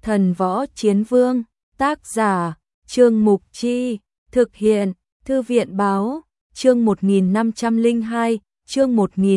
Thần Võ Chiến Vương, tác giả, Trương Mục Chi, thực hiện, Thư viện Báo, chương 1502, chương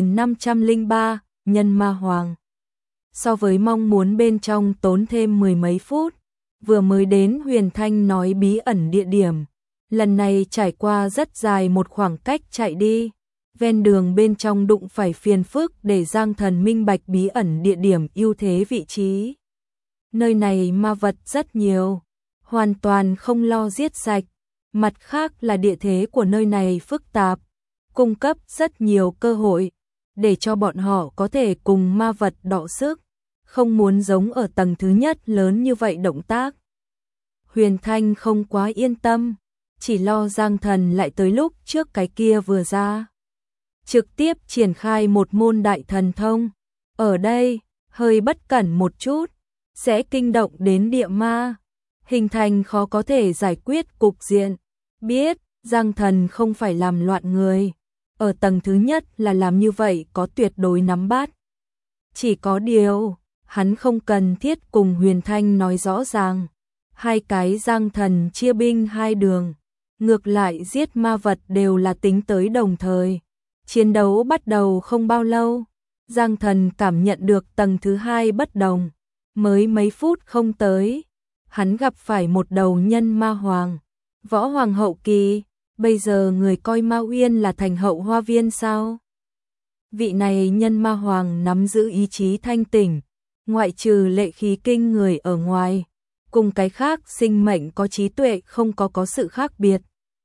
1503, Nhân Ma Hoàng. So với mong muốn bên trong tốn thêm mười mấy phút, vừa mới đến Huyền Thanh nói bí ẩn địa điểm, lần này trải qua rất dài một khoảng cách chạy đi, ven đường bên trong đụng phải phiền phức để Giang Thần minh bạch bí ẩn địa điểm ưu thế vị trí. Nơi này ma vật rất nhiều, hoàn toàn không lo giết sạch, mặt khác là địa thế của nơi này phức tạp, cung cấp rất nhiều cơ hội để cho bọn họ có thể cùng ma vật đọ sức, không muốn giống ở tầng thứ nhất lớn như vậy động tác. Huyền Thanh không quá yên tâm, chỉ lo Giang Thần lại tới lúc trước cái kia vừa ra. Trực tiếp triển khai một môn đại thần thông, ở đây, hơi bất cẩn một chút, sẽ kinh động đến địa ma, hình thành khó có thể giải quyết cục diện. Biết, Giang Thần không phải làm loạn người, ở tầng thứ nhất là làm như vậy có tuyệt đối nắm bắt. Chỉ có điều, hắn không cần thiết cùng Huyền Thanh nói rõ ràng, hai cái Giang Thần chia binh hai đường, ngược lại giết ma vật đều là tính tới đồng thời. Chiến đấu bắt đầu không bao lâu, Giang Thần cảm nhận được tầng thứ hai bất đồng, mới mấy phút không tới, hắn gặp phải một đầu nhân ma hoàng, võ hoàng hậu kỳ, bây giờ người coi Ma Uyên là thành hậu hoa viên sao? Vị này nhân ma hoàng nắm giữ ý chí thanh tỉnh, ngoại trừ lệ khí kinh người ở ngoài, cùng cái khác sinh mệnh có trí tuệ không có sự khác biệt.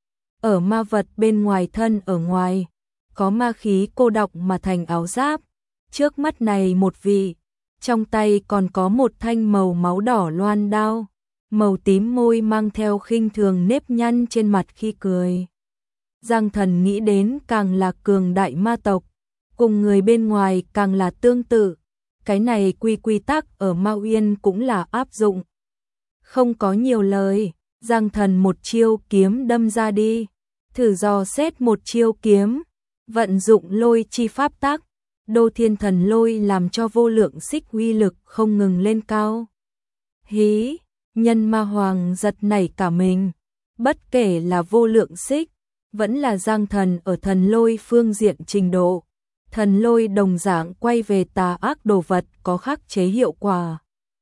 Ở ma vật bên ngoài thân ở ngoài, có ma khí cô đọng mà thành áo giáp, trước mắt này một vị, trong tay còn có một thanh màu máu đỏ loan đao, màu tím môi mang theo khinh thường nếp nhăn trên mặt khi cười. Giang Thần nghĩ đến càng là cường đại ma tộc, cùng người bên ngoài càng là tương tự, cái này quy tắc ở Ma Uyên cũng là áp dụng. Không có nhiều lời, Giang Thần một chiêu kiếm đâm ra đi, thử dò xét một chiêu kiếm, vận dụng lôi chi pháp tắc, Đô Thiên Thần Lôi làm cho vô lượng xích uy lực không ngừng lên cao. Hí, nhân ma hoàng giật nảy cả mình, bất kể là vô lượng xích, vẫn là Giang Thần ở thần lôi phương diện trình độ, thần lôi đồng dạng quay về tà ác đồ vật có khắc chế hiệu quả.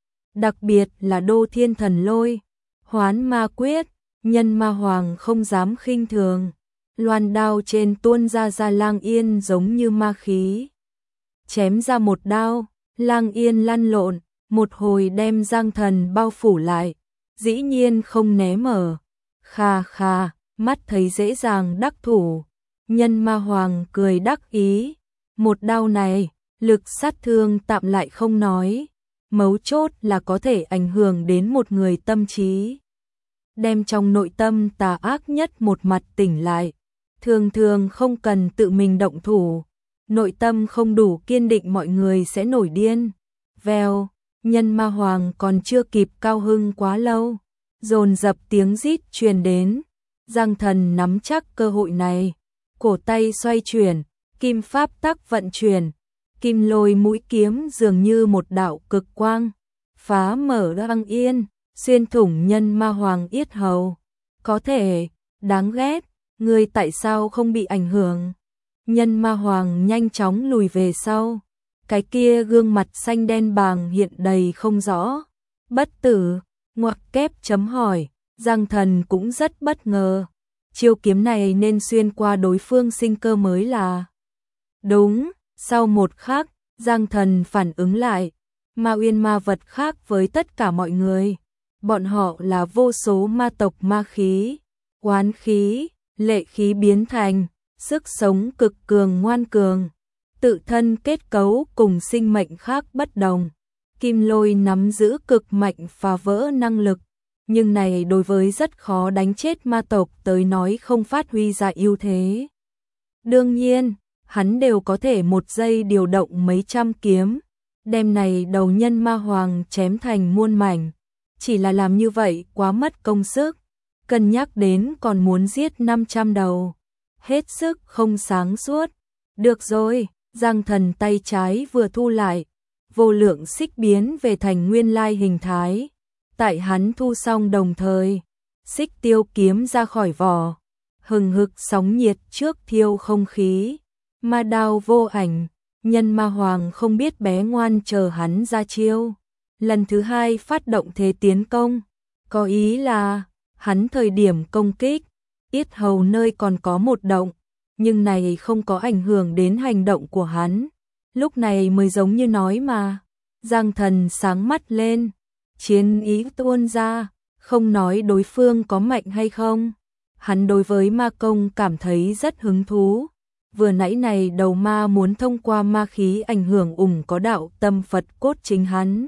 Đặc biệt là Đô Thiên Thần Lôi, Hoán Ma Quyết, nhân ma hoàng không dám khinh thường, loan đao trên tuôn ra lang yên giống như ma khí. Chém ra một đao, lang yên lăn lộn, một hồi đem Giang Thần bao phủ lại, dĩ nhiên không né mở. Kha kha, mắt thấy dễ dàng đắc thủ, nhân ma hoàng cười đắc ý, một đao này, lực sát thương tạm lại không nói, mấu chốt là có thể ảnh hưởng đến một người tâm trí, đem trong nội tâm tà ác nhất một mặt tỉnh lại, thường thường không cần tự mình động thủ, nội tâm không đủ kiên định mọi người sẽ nổi điên. Vèo, nhân ma hoàng còn chưa kịp cao hưng quá lâu, dồn dập tiếng rít truyền đến, Giang Thần nắm chắc cơ hội này, cổ tay xoay chuyển, kim pháp tắc vận chuyển, kim lôi mũi kiếm dường như một đạo cực quang, phá mở lang yên, xuyên thủng nhân ma hoàng yết hầu. Có thể, đáng ghét, ngươi tại sao không bị ảnh hưởng? Nhân ma hoàng nhanh chóng lùi về sau, cái kia gương mặt xanh đen bàng hiện đầy không rõ. Bất tử, ngoặc kép chấm hỏi, Giang Thần cũng rất bất ngờ. Chiêu kiếm này nên xuyên qua đối phương sinh cơ mới là. Đúng, sau một khắc, Giang Thần phản ứng lại, Ma Uyên ma vật khác với tất cả mọi người. Bọn họ là vô số ma tộc ma khí, oán khí, lệ khí biến thành, sức sống cực cường ngoan cường, tự thân kết cấu cùng sinh mệnh khác bất đồng. Kim lôi nắm giữ cực mạnh phá vỡ năng lực, nhưng này đối với rất khó đánh chết ma tộc tới nói không phát huy ra ưu thế. Đương nhiên, hắn đều có thể một giây điều động mấy trăm kiếm, đem này đầu nhân ma hoàng chém thành muôn mảnh. Chỉ là làm như vậy quá mất công sức, cân nhắc đến còn muốn giết 500 đầu, hết sức không sáng suốt. Được rồi, Giang Thần tay trái vừa thu lại, vô lượng xích biến về thành nguyên lai hình thái, Tại hắn thu xong đồng thời, Xích Tiêu kiếm ra khỏi vỏ, hừng hực sóng nhiệt trước thiêu không khí, ma đao vô ảnh, Nhân Ma Hoàng không biết bé ngoan chờ hắn ra chiêu. Lần thứ hai phát động thế tiến công, có ý là hắn thời điểm công kích, yết hầu nơi còn có một động, nhưng này không có ảnh hưởng đến hành động của hắn. Lúc này mới giống như nói mà. Giang Thần sáng mắt lên, chiến ý tuôn ra, không nói đối phương có mạnh hay không. Hắn đối với ma công cảm thấy rất hứng thú. Vừa nãy này đầu ma muốn thông qua ma khí ảnh hưởng có đạo tâm Phật cốt chính hắn.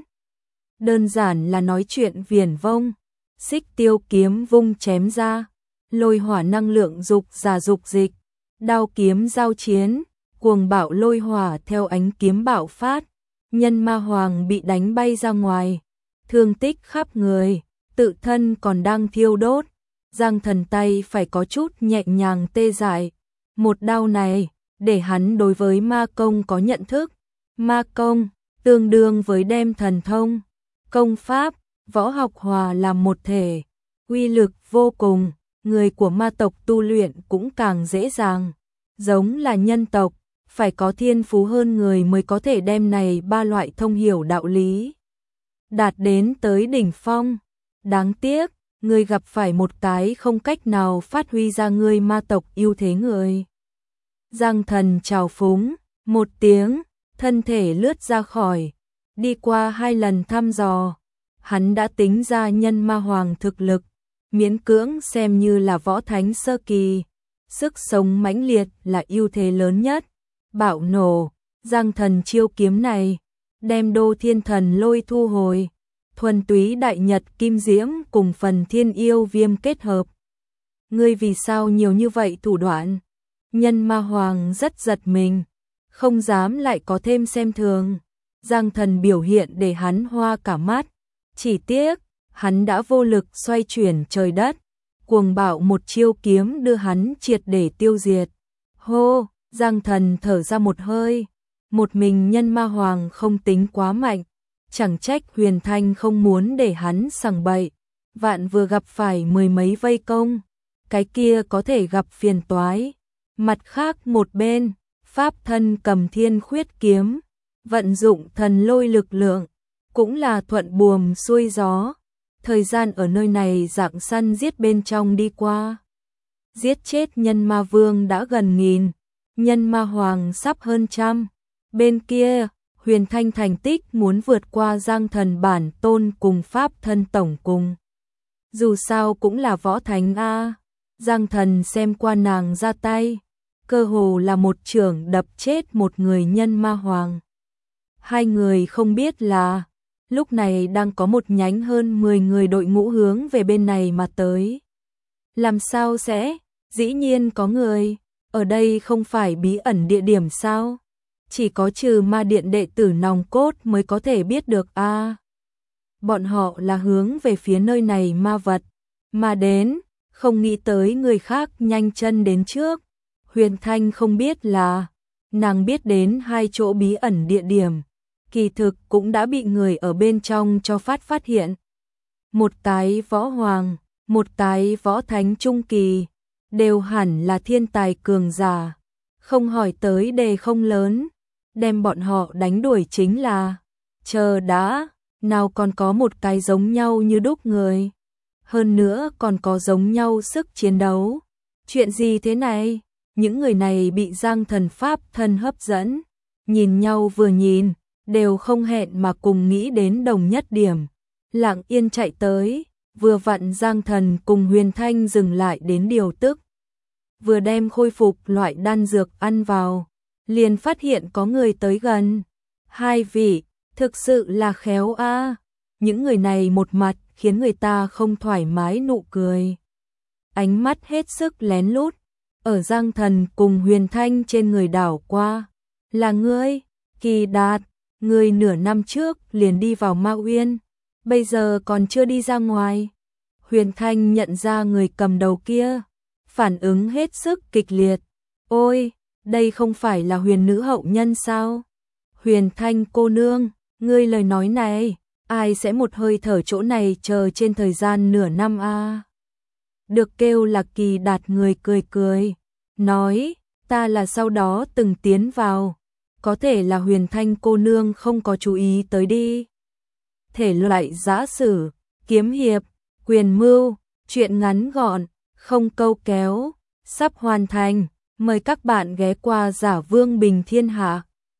Đơn giản là nói chuyện viển vông. Xích Tiêu kiếm vung chém ra, lôi hỏa năng lượng dục ra dục dịch, đao kiếm giao chiến, cuồng bạo lôi hỏa theo ánh kiếm bạo phát. Nhân Ma Hoàng bị đánh bay ra ngoài, thương tích khắp người, tự thân còn đang thiêu đốt. Giang Thần tay phải có chút nhẹ nhàng tê dại. Một đao này, để hắn đối với ma công có nhận thức. Ma công, tương đương với đem thần thông, công pháp, võ học hòa làm một thể, uy lực vô cùng, người của ma tộc tu luyện cũng càng dễ dàng. Giống là nhân tộc, phải có thiên phú hơn người mới có thể đem này ba loại thông hiểu đạo lý. Đạt đến tới đỉnh phong. Đáng tiếc, người gặp phải một cái không cách nào phát huy ra người ma tộc ưu thế người. Giang Thần trào phúng, một tiếng, thân thể lướt ra khỏi, đi qua 2 lần thăm dò. Hắn đã tính ra Nhân Ma Hoàng thực lực, miễn cưỡng xem như là võ thánh sơ kỳ. Sức sống mãnh liệt là ưu thế lớn nhất. Bạo nổ, Giang Thần chiêu kiếm này, đem Đô Thiên Thần Lôi thu hồi. Thuần túy đại nhật kim diễm cùng phần thiên yêu viêm kết hợp. Ngươi vì sao nhiều như vậy thủ đoạn? Nhân Ma Hoàng rất giật mình, không dám lại có thêm xem thường. Giang Thần biểu hiện để hắn hoa cả mắt. Chỉ tiếc, hắn đã vô lực xoay chuyển trời đất. Cuồng bạo một chiêu kiếm đưa hắn triệt để tiêu diệt. Hô, Giang Thần thở ra một hơi. Một mình Nhân Ma Hoàng không tính quá mạnh. Chẳng trách Huyền Thanh không muốn để hắn sằng bậy. Vạn vừa gặp phải 10 mấy vây công, cái kia có thể gặp phiền toái. Mặt khác một bên, Pháp Thân cầm Thiên Khuyết kiếm, vận dụng thần lôi lực lượng, cũng là thuận buồm xuôi gió. Thời gian ở nơi này dạng săn giết bên trong đi qua. Giết chết Nhân Ma Vương đã gần 1000, Nhân Ma Hoàng sắp hơn 100. Bên kia, Huyền Thanh thành tích muốn vượt qua Giang Thần bản tôn cùng Pháp Thân tổng cùng. Dù sao cũng là võ thánh a. Giang Thần xem qua nàng ra tay, cơ hồ là một chưởng đập chết một người Nhân Ma Hoàng. Hai người không biết là lúc này đang có một nhánh hơn 10 người đội ngũ hướng về bên này mà tới. Làm sao sẽ? Dĩ nhiên có người. Ở đây không phải bí ẩn địa điểm sao? Chỉ có trừ ma điện đệ tử nòng cốt mới có thể biết được a. Bọn họ là hướng về phía nơi này ma vật mà đến, không nghĩ tới người khác nhanh chân đến trước. Huyền Thanh không biết là nàng biết đến 2 chỗ bí ẩn địa điểm, kỳ thực cũng đã bị người ở bên trong cho phát hiện. Một cái võ hoàng, một cái võ thánh trung kỳ, đều hẳn là thiên tài cường giả, không hỏi tới đề không lớn, đem bọn họ đánh đuổi chính là. Chờ đã, nào còn có một cái giống nhau như đúc người, hơn nữa còn có giống nhau sức chiến đấu. Chuyện gì thế này? Những người này bị Giang Thần Pháp Thân hấp dẫn, nhìn nhau vừa nhìn, đều không hẹn mà cùng nghĩ đến đồng nhất điểm. Lặng yên chạy tới, vừa vặn Giang Thần cùng Huyền Thanh dừng lại đến điều tức. Vừa đem khôi phục loại đan dược ăn vào, liền phát hiện có người tới gần. 2 vị, thực sự là khéo a. Những người này một mặt khiến người ta không thoải mái nụ cười. Ánh mắt hết sức lén lút, ở Giang Thần cùng Huyền Thanh trên người đảo qua. Là ngươi, Kỳ Đạt, ngươi nửa năm trước liền đi vào Ma Uyên, bây giờ còn chưa đi ra ngoài. Huyền Thanh nhận ra người cầm đầu kia, phản ứng hết sức kịch liệt. Ôi, đây không phải là Huyền nữ hậu nhân sao? Huyền Thanh cô nương, ngươi lời nói này, ai sẽ một hơi thở chỗ này chờ trên thời gian nửa năm a. Được kêu Lạc Kỳ Đạt người cười cười, nói, ta là sau đó từng tiến vào, có thể là Huyền Thanh cô nương không có chú ý tới đi. Thể loại giã sử, kiếm hiệp, quyền mưu, truyện ngắn gọn, không câu kéo, sắp hoàn thành, mời các bạn ghé qua Giả Vương Bình Thiên Hạ.